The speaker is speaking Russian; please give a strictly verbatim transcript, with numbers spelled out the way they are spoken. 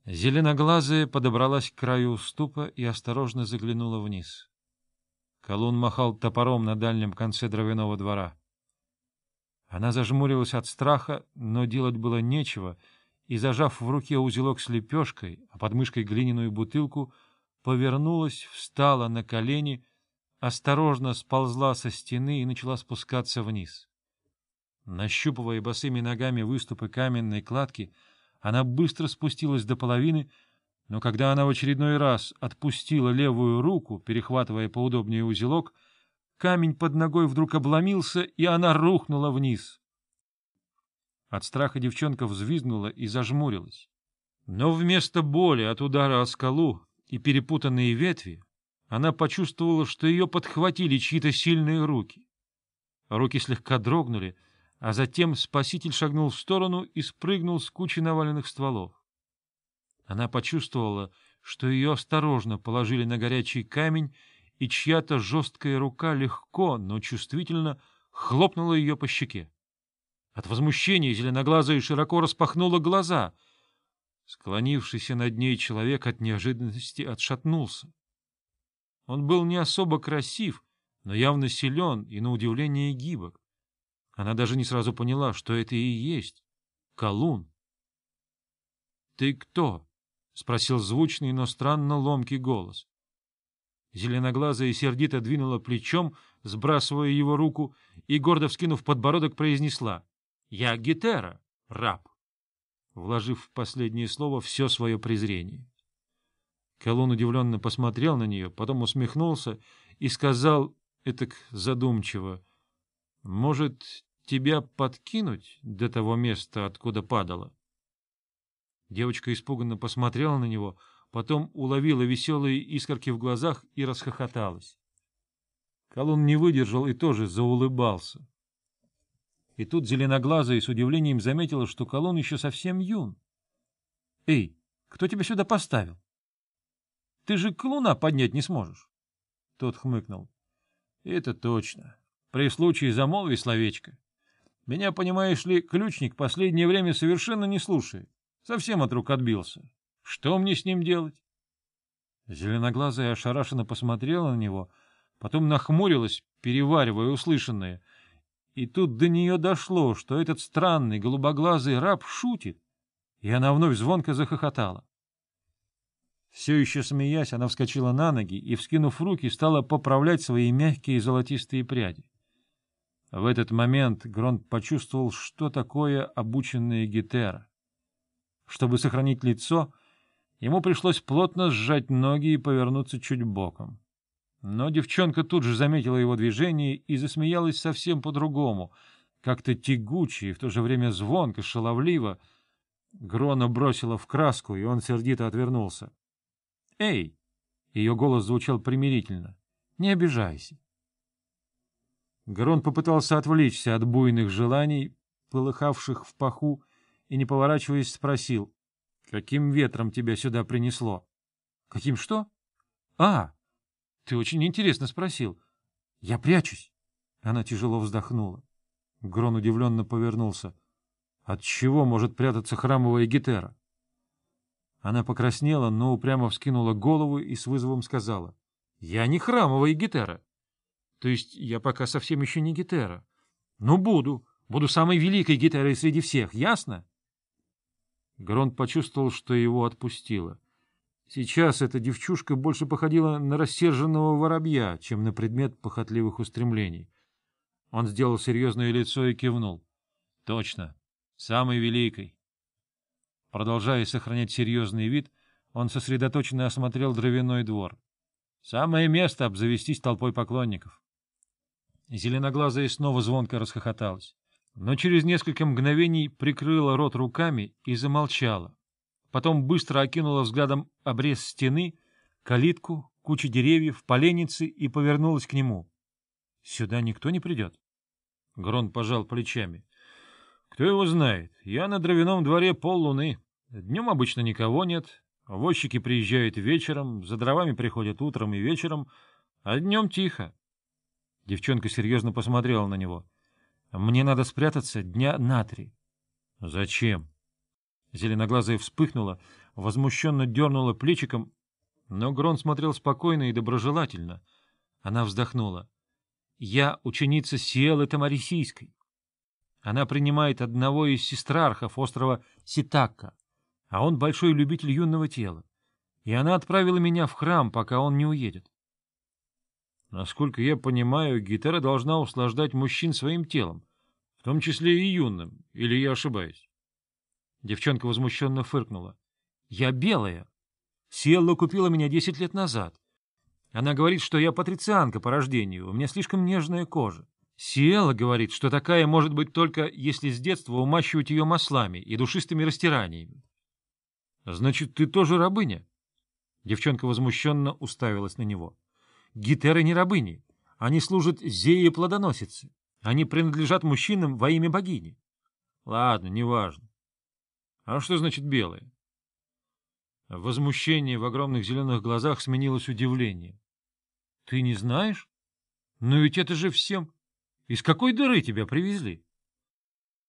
Зеленоглазая подобралась к краю уступа и осторожно заглянула вниз. Колун махал топором на дальнем конце дровяного двора. Она зажмурилась от страха, но делать было нечего, и, зажав в руке узелок с лепешкой, а под мышкой глиняную бутылку, повернулась, встала на колени, осторожно сползла со стены и начала спускаться вниз. Нащупывая босыми ногами выступы каменной кладки, она быстро спустилась до половины, но когда она в очередной раз отпустила левую руку, перехватывая поудобнее узелок, камень под ногой вдруг обломился, и она рухнула вниз. От страха девчонка взвизгнула и зажмурилась. Но вместо боли от удара о скалу и перепутанные ветви она почувствовала, что ее подхватили чьи-то сильные руки. Руки слегка дрогнули, а затем спаситель шагнул в сторону и спрыгнул с кучи наваленных стволов. Она почувствовала, что ее осторожно положили на горячий камень, и чья-то жесткая рука легко, но чувствительно хлопнула ее по щеке. От возмущения зеленоглазая широко распахнула глаза. Склонившийся над ней человек от неожиданности отшатнулся. Он был не особо красив, но явно силен и, на удивление, гибок. Она даже не сразу поняла, что это и есть Колун. — Ты кто? — спросил звучный, но странно ломкий голос. Зеленоглазая сердито двинула плечом, сбрасывая его руку, и, гордо вскинув подбородок, произнесла: — Я Гетера, раб, вложив в последнее слово все свое презрение. Колун удивленно посмотрел на нее, потом усмехнулся и сказал этак задумчиво: — Может, тебя подкинуть до того места, откуда падала? Девочка испуганно посмотрела на него, потом уловила веселые искорки в глазах и расхохоталась. Колун не выдержал и тоже заулыбался. И тут зеленоглазая с удивлением заметила, что Колун еще совсем юн. — Эй, кто тебя сюда поставил? Ты же колуна поднять не сможешь. Тот хмыкнул. — Это точно. При случае замолви словечко. Меня, понимаешь ли, ключник последнее время совершенно не слушает. Совсем от рук отбился. Что мне с ним делать? Зеленоглазая ошарашенно посмотрела на него, потом нахмурилась, переваривая услышанное. И тут до нее дошло, что этот странный голубоглазый раб шутит, и она вновь звонко захохотала. Все еще смеясь, она вскочила на ноги и, вскинув руки, стала поправлять свои мягкие золотистые пряди. В этот момент Гронт почувствовал, что такое обученная Гетера. Чтобы сохранить лицо, ему пришлось плотно сжать ноги и повернуться чуть боком. Но девчонка тут же заметила его движение и засмеялась совсем по-другому, как-то тягуче и в то же время звонко, шаловливо. Грона бросила в краску, и он сердито отвернулся. — Эй! — ее голос звучал примирительно. — Не обижайся. Грон попытался отвлечься от буйных желаний, полыхавших в паху, и, не поворачиваясь, спросил: — Каким ветром тебя сюда принесло? — Каким что? — А, ты очень интересно спросил. — Я прячусь. Она тяжело вздохнула. Грон удивленно повернулся. — От чего может прятаться храмовая Гетера? Она покраснела, но упрямо вскинула голову и с вызовом сказала: — Я не храмовая Гетера. То есть я пока совсем еще не Гетера. Но буду. Буду самой великой Гетерой среди всех. Ясно? Гронт почувствовал, что его отпустило. Сейчас эта девчушка больше походила на рассерженного воробья, чем на предмет похотливых устремлений. Он сделал серьезное лицо и кивнул. — Точно. Самой великой. Продолжая сохранять серьезный вид, он сосредоточенно осмотрел дровяной двор. Самое место обзавестись толпой поклонников. Зеленоглазая снова звонко расхохоталась, но через несколько мгновений прикрыла рот руками и замолчала. Потом быстро окинула взглядом обрез стены, калитку, кучу деревьев, поленницы и повернулась к нему. — Сюда никто не придет? Грон пожал плечами. — Кто его знает? Я на дровяном дворе поллуны. Днем обычно никого нет. Возчики приезжают вечером, за дровами приходят утром и вечером, а днем тихо. Девчонка серьезно посмотрела на него. — Мне надо спрятаться дня на три. — Зачем? Зеленоглазая вспыхнула, возмущенно дернула плечиком, но Грон смотрел спокойно и доброжелательно. Она вздохнула. — Я ученица Сиэлы Тамарисийской. Она принимает одного из сестрархов острова Ситакка, а он большой любитель юного тела. И она отправила меня в храм, пока он не уедет. Насколько я понимаю, Гетера должна услаждать мужчин своим телом, в том числе и юным, или я ошибаюсь? Девчонка возмущенно фыркнула. — Я белая. Сиэлла купила меня десять лет назад. Она говорит, что я патрицианка по рождению, у меня слишком нежная кожа. Сиэлла говорит, что такая может быть только, если с детства умащивать ее маслами и душистыми растираниями. — Значит, ты тоже рабыня? Девчонка возмущенно уставилась на него. — Гетеры не рабыни. Они служат Зее плодоносице. Они принадлежат мужчинам во имя богини. — Ладно, неважно. — А что значит белое? Возмущение в огромных зеленых глазах сменилось удивлением. — Ты не знаешь? Но ведь это же всем... Из какой дыры тебя привезли?